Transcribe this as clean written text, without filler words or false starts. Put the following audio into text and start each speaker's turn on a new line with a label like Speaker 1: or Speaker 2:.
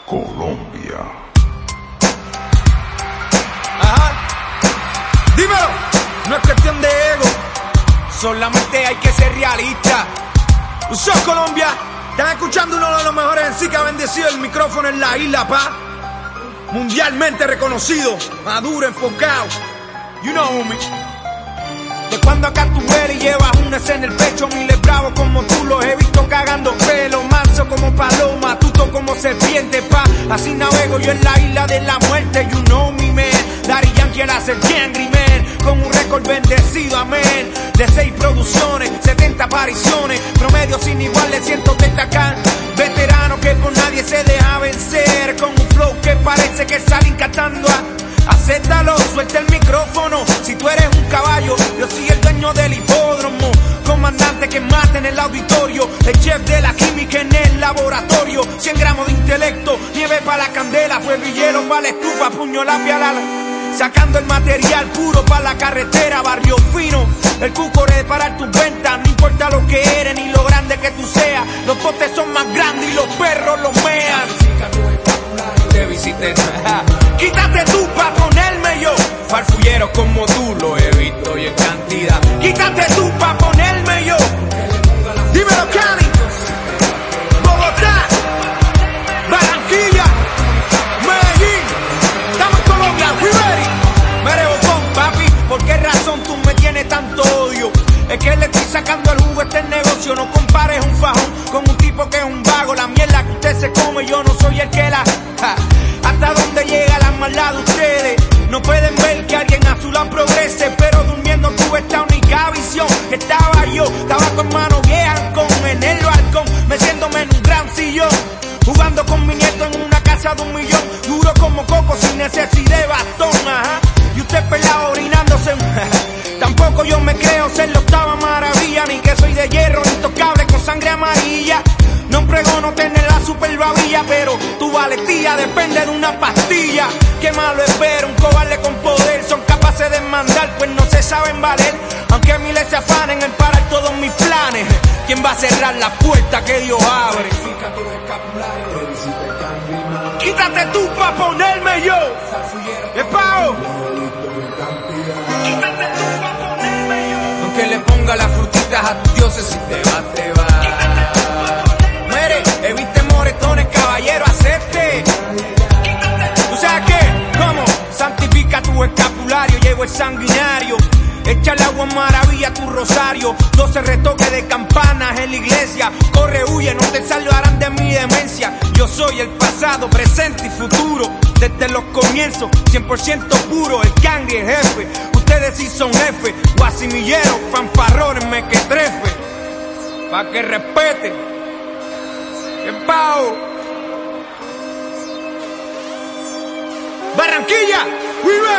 Speaker 1: Colombia.
Speaker 2: Ajá. Dímelo. No es cuestión de ego, solamente hay que ser realista. Sos Colombia. Están escuchando uno de los mejores en sí que ha bendecido el micrófono en la isla, pa. Mundialmente reconocido, maduro, enfocado. You know me. De cuando acá tú eres y llevas una S en el pecho, miles bravos como tú los he visto cagando pelo, manso como paloma, tuto como serpiente, pa. Así navego yo en la isla de la muerte, you know me, man. Daddy Yankee el hacer Angry Man, con un récord bendecido, amén. De 6 producciones, 70 apariciones, promedio sin igual de 130K. Veterano que por nadie se deja vencer, con un flow que parece que salen cantando acéptalo, suelta el micrófono. Si tú eres un caballo, yo soy el dueño del hipódromo. Comandante que mata en el auditorio, el chef de la química en el laboratorio. 100 gramos de intelecto, nieve para la candela, fueguillero para la estufa, puño lápiz al ala. Sacando el material puro para la carretera, barrio fino. El cucore para tus ventas, no importa lo que eres ni lo grande que tú seas. Los potes son más grandes y los perros los mean. Te visité. Quítate tú pa' ponerme yo. Farfulleros como tú lo he visto y en cantidad. Quítate tú pa' ponerme yo. Dímelo, Cali, Bogotá, Barranquilla, Medellín. Estamos en Colombia, we ready. Merebocón, papi, ¿por qué razón tú me tienes tanto odio? Es que le estoy sacando el jugo a este negocio. No compares un fajón con un tipo que es un vago. La mierda que usted se come, yo no soy el que la... Hasta dónde llega la maldad de ustedes. No pueden ver que alguien a su lado progrese, pero durmiendo tuve esta única visión. Estaba yo, estaba con mano vieja en el balcón, meciéndome en un gran sillón, jugando con mi nieto en una casa de 1 millón. Duro como coco sin necesidad de bastón, ajá. Y usted pelado orinándose. Tampoco yo me creo ser la 8ª maravilla, ni que soy de hierro, intocable con sangre amarilla. No pregono tener la super babilla, pero tu valentía depende de una pastilla. Qué malo es ver un cobarde con poder. Son capaces de mandar, pues no se saben valer. Aunque miles se afanen en parar todos mis planes, ¿quién va a cerrar la puerta que Dios abre? Quítate tú pa' ponerme yo. ¡Epao! Quítate tú pa' ponerme yo. Aunque le ponga las frutitas a tus dioses, si te va, te va. Evite moretones, caballero, acepte. ¿Tú sabes qué? ¿Cómo? Santifica tu escapulario, llevo el sanguinario. Échale agua maravilla a tu rosario. 12 retoques de campanas en la iglesia. Corre, huye, no te salvarán de mi demencia. Yo soy el pasado, presente y futuro. Desde los comienzos, 100% puro. El cangre, el jefe, ustedes sí son jefes. Guasimilleros, fanfarrones, mequetrefe. Pa' que respete. Barranquilla, we ready.